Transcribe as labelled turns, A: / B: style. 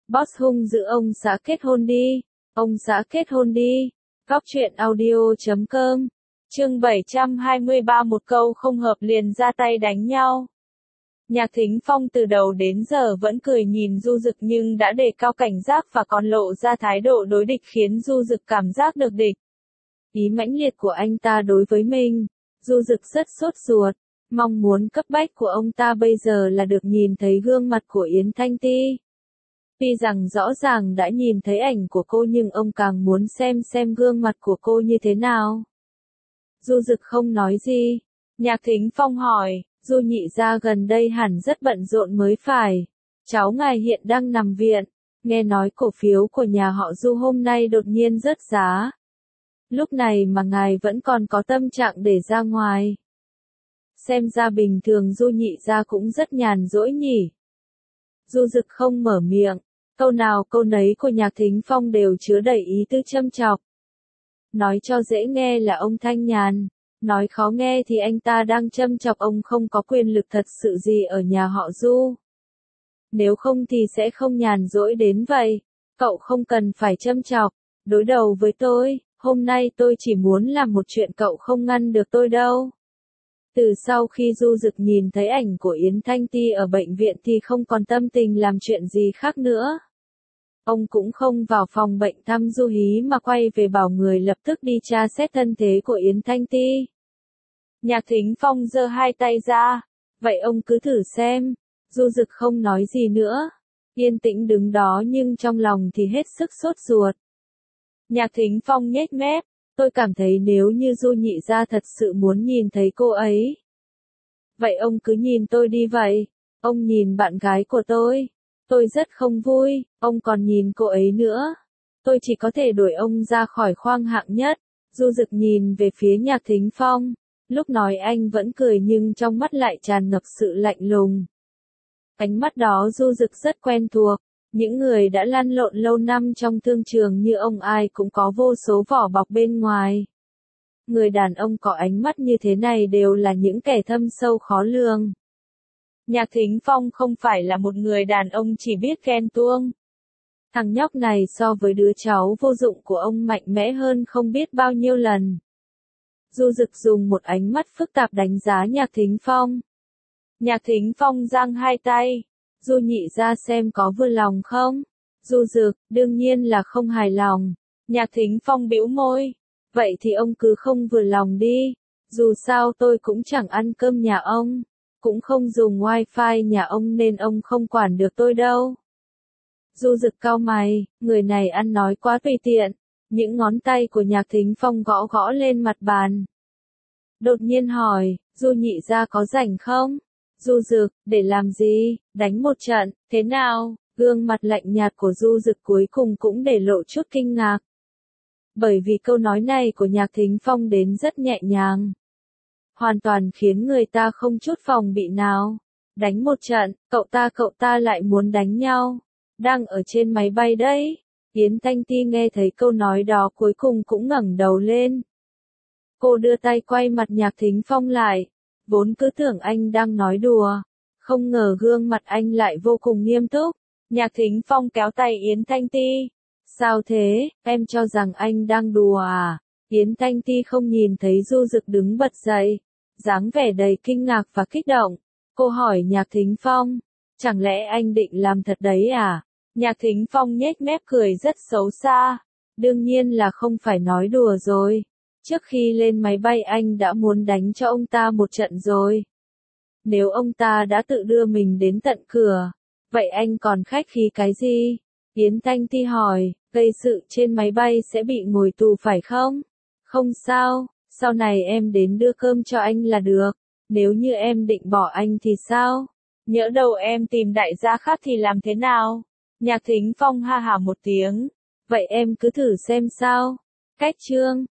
A: Boss hung dữ ông xã kết hôn đi. Ông xã kết hôn đi. Góc truyện audio.com. Chương 723 một câu không hợp liền ra tay đánh nhau. Nhạc Thính Phong từ đầu đến giờ vẫn cười nhìn Du Dực nhưng đã đề cao cảnh giác và còn lộ ra thái độ đối địch khiến Du Dực cảm giác được địch. Ý mãnh liệt của anh ta đối với mình, Du Dực rất sốt ruột, mong muốn cấp bách của ông ta bây giờ là được nhìn thấy gương mặt của Yến Thanh Ti. Tuy rằng rõ ràng đã nhìn thấy ảnh của cô nhưng ông càng muốn xem gương mặt của cô như thế nào. Du Dực không nói gì. Nhạc Thính Phong hỏi, Du nhị gia gần đây hẳn rất bận rộn mới phải. Cháu ngài hiện đang nằm viện. Nghe nói cổ phiếu của nhà họ Du hôm nay đột nhiên rớt giá. Lúc này mà ngài vẫn còn có tâm trạng để ra ngoài. Xem ra bình thường Du nhị gia cũng rất nhàn rỗi nhỉ. Du Dực không mở miệng. Câu nào câu nấy của Nhạc Thính Phong đều chứa đầy ý tứ châm chọc. Nói cho dễ nghe là ông thanh nhàn. Nói khó nghe thì anh ta đang châm chọc ông không có quyền lực thật sự gì ở nhà họ Du. Nếu không thì sẽ không nhàn rỗi đến vậy. Cậu không cần phải châm chọc. Đối đầu với tôi, hôm nay tôi chỉ muốn làm một chuyện cậu không ngăn được tôi đâu. Từ sau khi Du Dực nhìn thấy ảnh của Yến Thanh Ti ở bệnh viện thì không còn tâm tình làm chuyện gì khác nữa. Ông cũng không vào phòng bệnh thăm Du Hí mà quay về bảo người lập tức đi tra xét thân thế của Yến Thanh Ti. Nhạc Thính Phong giơ hai tay ra. Vậy ông cứ thử xem. Du Dực không nói gì nữa. Yên tĩnh đứng đó nhưng trong lòng thì hết sức sốt ruột. Nhạc Thính Phong nhếch mép. Tôi cảm thấy nếu như Du nhị gia thật sự muốn nhìn thấy cô ấy. Vậy ông cứ nhìn tôi đi vậy. Ông nhìn bạn gái của tôi. Tôi rất không vui, ông còn nhìn cô ấy nữa. Tôi chỉ có thể đuổi ông ra khỏi khoang hạng nhất. Du Dực nhìn về phía Nhạc Thính Phong. Lúc nói anh vẫn cười nhưng trong mắt lại tràn ngập sự lạnh lùng. Ánh mắt đó Du Dực rất quen thuộc. Những người đã lăn lộn lâu năm trong thương trường như ông ai cũng có vô số vỏ bọc bên ngoài. Người đàn ông có ánh mắt như thế này đều là những kẻ thâm sâu khó lường. Nhạc Thính Phong không phải là một người đàn ông chỉ biết ghen tuông. Thằng nhóc này so với đứa cháu vô dụng của ông mạnh mẽ hơn không biết bao nhiêu lần. Du Dực dùng một ánh mắt phức tạp đánh giá Nhạc Thính Phong. Nhạc Thính Phong giang hai tay. Du nhị ra xem có vừa lòng không? Du Dực, đương nhiên là không hài lòng. Nhạc Thính Phong bĩu môi. Vậy thì ông cứ không vừa lòng đi. Dù sao tôi cũng chẳng ăn cơm nhà ông. Cũng không dùng wifi nhà ông nên ông không quản được tôi đâu. Du Dực cau mày, người này ăn nói quá tùy tiện. Những ngón tay của Nhạc Thính Phong gõ gõ lên mặt bàn. Đột nhiên hỏi, Du nhị gia có rảnh không? Du Dực, để làm gì? Đánh một trận, thế nào? Gương mặt lạnh nhạt của Du Dực cuối cùng cũng để lộ chút kinh ngạc. Bởi vì câu nói này của Nhạc Thính Phong đến rất nhẹ nhàng. Hoàn toàn khiến người ta không chút phòng bị nào. Đánh một trận, cậu ta lại muốn đánh nhau. Đang ở trên máy bay đấy. Yến Thanh Ti nghe thấy câu nói đó cuối cùng cũng ngẩng đầu lên. Cô đưa tay quay mặt Nhạc Thính Phong lại. Vốn cứ tưởng anh đang nói đùa. Không ngờ gương mặt anh lại vô cùng nghiêm túc. Nhạc Thính Phong kéo tay Yến Thanh Ti. Sao thế, em cho rằng anh đang đùa à? Yến Thanh Ti không nhìn thấy Du Dực đứng bật dậy. Dáng vẻ đầy kinh ngạc và kích động. Cô hỏi Nhạc Thính Phong. Chẳng lẽ anh định làm thật đấy à? Nhạc Thính Phong nhếch mép cười rất xấu xa. Đương nhiên là không phải nói đùa rồi. Trước khi lên máy bay anh đã muốn đánh cho ông ta một trận rồi. Nếu ông ta đã tự đưa mình đến tận cửa. Vậy anh còn khách khí cái gì? Yến Thanh Ti hỏi, gây sự trên máy bay sẽ bị ngồi tù phải không? Không sao, sau này em đến đưa cơm cho anh là được. Nếu như em định bỏ anh thì sao? Nhỡ đâu em tìm đại gia khác thì làm thế nào? Nhạc Thính Phong ha hả một tiếng. Vậy em cứ thử xem sao. Cách chương